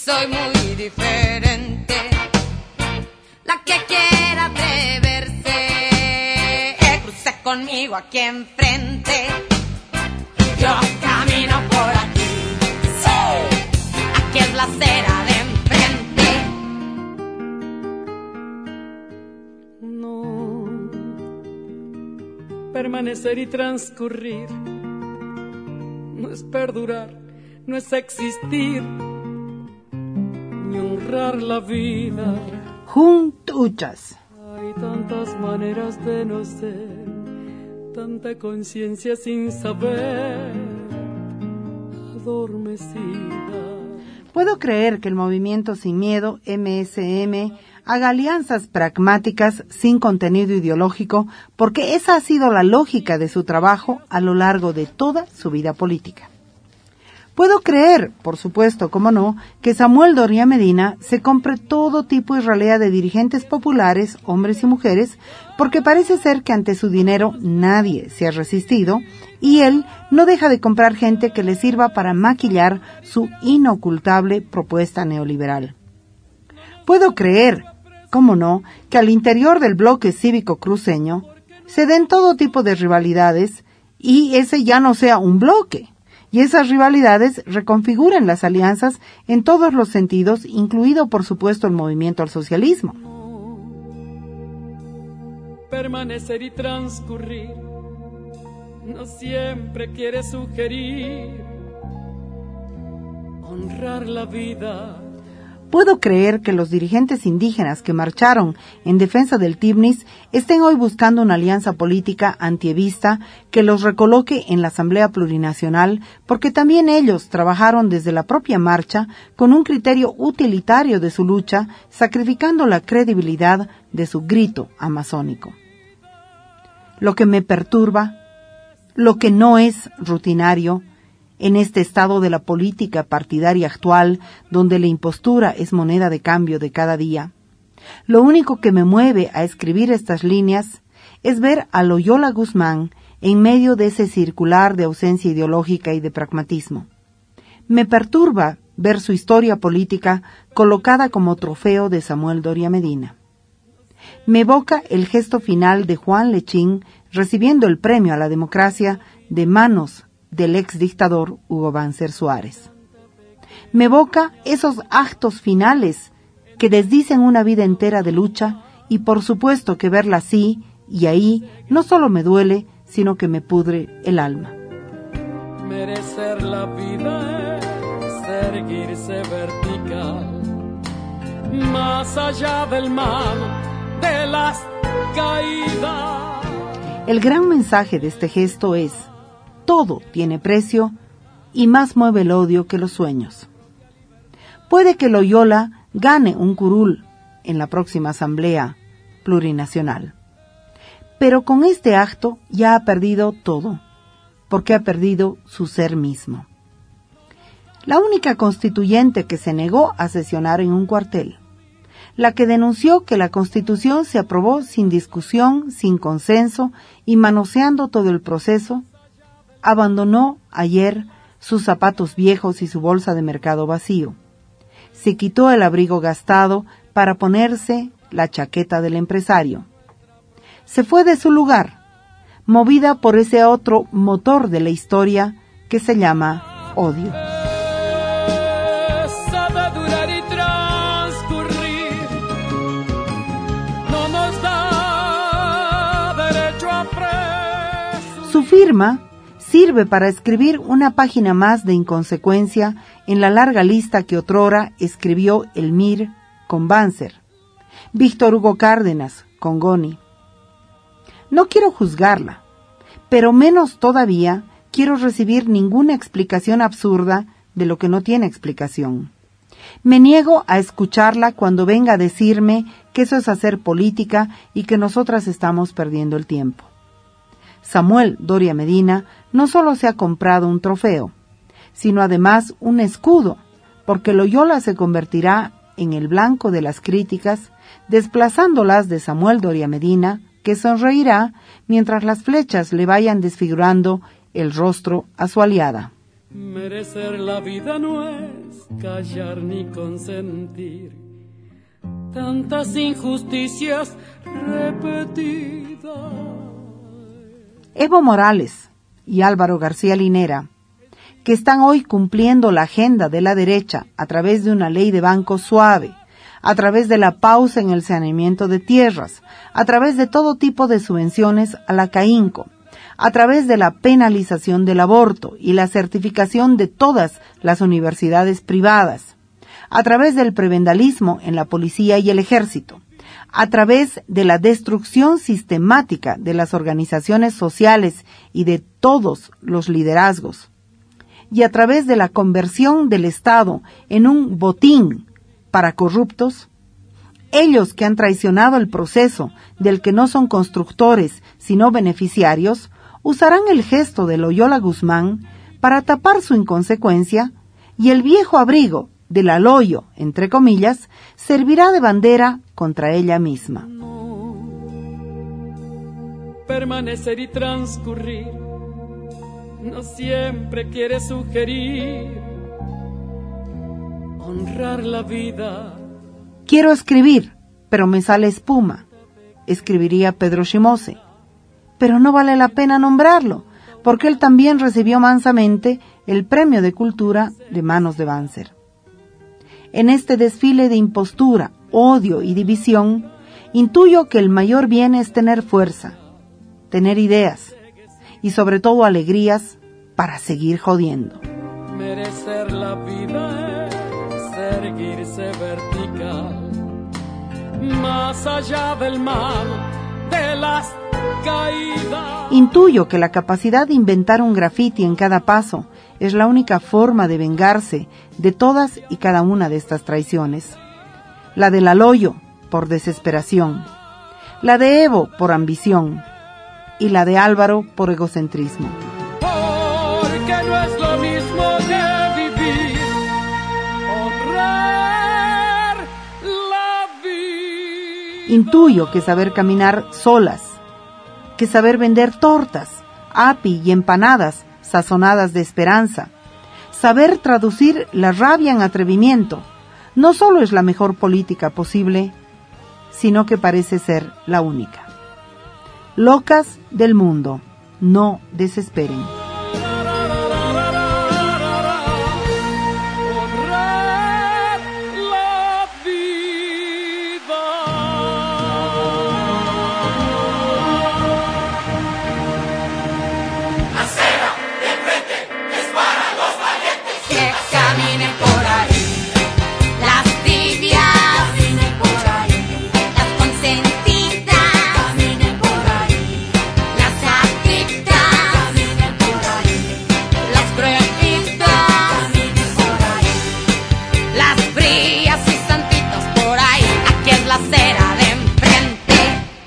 soy muy diferente. La que quiera atreverse, cruce conmigo aquí enfrente. Yo camino por aquí, sí, aquí es la acera de enfrente. No, permanecer y transcurrir no es perdurar, no es existir, ni honrar la vida. Juntuchas. Hay tantas maneras de no ser, tanta conciencia sin saber, adormecida. Puedo creer que el movimiento Sin Miedo, MSM, haga alianzas pragmáticas sin contenido ideológico, porque esa ha sido la lógica de su trabajo a lo largo de toda su vida política. Puedo creer, por supuesto, cómo no, que Samuel Doria Medina se compre todo tipo y ralea de dirigentes populares, hombres y mujeres, porque parece ser que ante su dinero nadie se ha resistido, y él no deja de comprar gente que le sirva para maquillar su inocultable propuesta neoliberal. Puedo creer, cómo no, que al interior del bloque cívico cruceño se den todo tipo de rivalidades y ese ya no sea un bloque. Y esas rivalidades reconfiguran las alianzas en todos los sentidos, incluido, por supuesto, el movimiento al socialismo. Permanecer y transcurrir no siempre quiere sugerir honrar la vida. Puedo creer que los dirigentes indígenas que marcharon en defensa del Tibnis estén hoy buscando una alianza política antievista que los recoloque en la Asamblea Plurinacional, porque también ellos trabajaron desde la propia marcha con un criterio utilitario de su lucha, sacrificando la credibilidad de su grito amazónico. Lo que me perturba, lo que no es rutinario, en este estado de la política partidaria actual, donde la impostura es moneda de cambio de cada día. Lo único que me mueve a escribir estas líneas es ver a Loyola Guzmán en medio de ese circular de ausencia ideológica y de pragmatismo. Me perturba ver su historia política colocada como trofeo de Samuel Doria Medina. Me evoca el gesto final de Juan Lechín recibiendo el premio a la democracia de manos del ex dictador Hugo Banzer Suárez. Me evoca esos actos finales que desdicen una vida entera de lucha, y por supuesto que verla así y ahí no solo me duele, sino que me pudre el alma. Merecer la vida es erguirse vertical, más allá del mal, de las caídas. El gran mensaje de este gesto es: todo tiene precio y más mueve el odio que los sueños. Puede que Loyola gane un curul en la próxima Asamblea Plurinacional, pero con este acto ya ha perdido todo, porque ha perdido su ser mismo. La única constituyente que se negó a sesionar en un cuartel, la que denunció que la Constitución se aprobó sin discusión, sin consenso y manoseando todo el proceso, abandonó ayer sus zapatos viejos y su bolsa de mercado vacío. Se quitó el abrigo gastado para ponerse la chaqueta del empresario. Se fue de su lugar, movida por ese otro motor de la historia que se llama odio. Sabe durar y transcurrir, no nos da derecho a preso. Su firma sirve para escribir una página más de inconsecuencia en la larga lista que otrora escribió el MIR con Banzer, Víctor Hugo Cárdenas con Goni. No quiero juzgarla, pero menos todavía quiero recibir ninguna explicación absurda de lo que no tiene explicación. Me niego a escucharla cuando venga a decirme que eso es hacer política y que nosotras estamos perdiendo el tiempo. Samuel Doria Medina no solo se ha comprado un trofeo, sino además un escudo, porque Loyola se convertirá en el blanco de las críticas, desplazándolas de Samuel Doria Medina, que sonreirá mientras las flechas le vayan desfigurando el rostro a su aliada. Merecer la vida no es callar ni consentir tantas injusticias repetidas. Evo Morales y Álvaro García Linera, que están hoy cumpliendo la agenda de la derecha a través de una ley de banco suave, a través de la pausa en el saneamiento de tierras, a través de todo tipo de subvenciones a la CAINCO, a través de la penalización del aborto y la certificación de todas las universidades privadas, a través del prebendalismo en la policía y el ejército, a través de la destrucción sistemática de las organizaciones sociales y de todos los liderazgos, y a través de la conversión del Estado en un botín para corruptos, ellos que han traicionado el proceso del que no son constructores sino beneficiarios, usarán el gesto de Loyola Guzmán para tapar su inconsecuencia, y el viejo abrigo de la Loyo, entre comillas, servirá de bandera contra ella misma. No, permanecer y transcurrir no siempre quiere sugerir honrar la vida. Quiero escribir, pero me sale espuma, escribiría Pedro Shimose. Pero no vale la pena nombrarlo, porque él también recibió mansamente el Premio de Cultura de manos de Banzer. En este desfile de impostura, odio y división, intuyo que el mayor bien es tener fuerza, tener ideas y sobre todo alegrías para seguir jodiendo. Merecer la vida es erguirse vertical, más allá del mal, de las caídas. Intuyo que la capacidad de inventar un grafiti en cada paso es la única forma de vengarse de todas y cada una de estas traiciones. La de Loyo por desesperación, la de Evo por ambición y la de Álvaro por egocentrismo. Porque no es lo mismo que vivir, honrar la vida. Intuyo que saber caminar solas, que saber vender tortas, api y empanadas sazonadas de esperanza, saber traducir la rabia en atrevimiento, no solo es la mejor política posible, sino que parece ser la única. Locas del mundo, no desesperen. Honrar la vida. Acera de frente es para los valientes. Que caminen por ahí, las tibias, Caminen por ahí, las consentidas, caminen por ahí, las adictas, caminen por ahí, las prohibidas, caminen por ahí. las frías y santitos por ahí. Aquí es la acera de enfrente.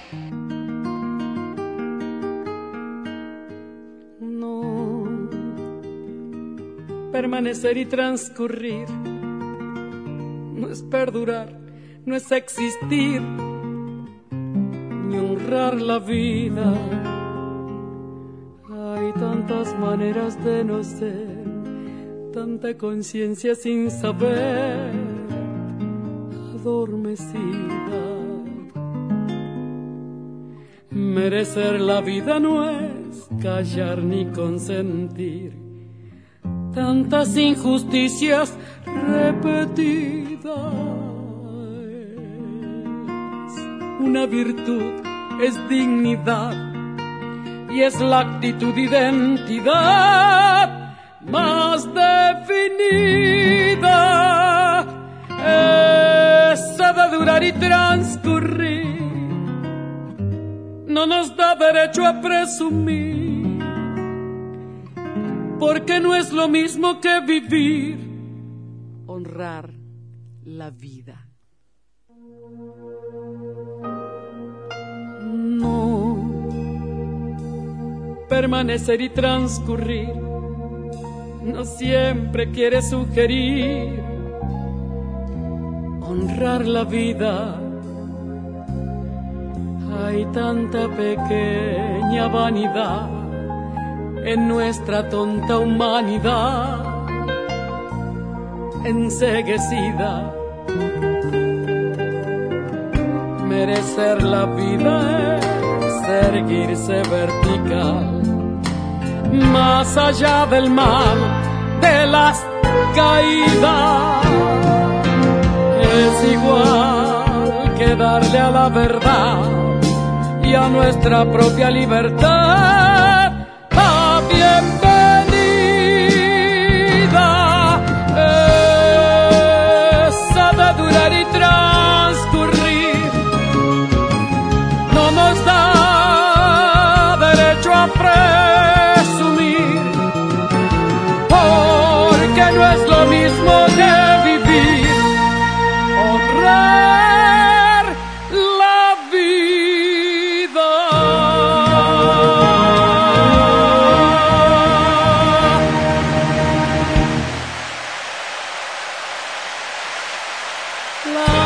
No, permanecer y transcurrir no es perdurar, no es existir, ni honrar la vida. Hay tantas maneras de no ser, tanta conciencia sin saber, adormecida. Merecer la vida no es callar ni consentir tantas injusticias repetidas. Una virtud es dignidad y es la actitud identidad más definida. Esa de durar y transcurrir no nos da derecho a presumir, porque no es lo mismo que vivir, honrar la vida. No, permanecer y transcurrir no siempre quiere sugerir honrar la vida. Hay tanta pequeña vanidad en nuestra tonta humanidad enceguecida. Merecer la vida es erguirse vertical, más allá del mal, de las caídas. Es igual que darle a la verdad y a nuestra propia libertad la bienvenida. Esa de durar y transcurrir no nos da derecho a presumir, porque no es lo mismo que vivir, honrar la vida. La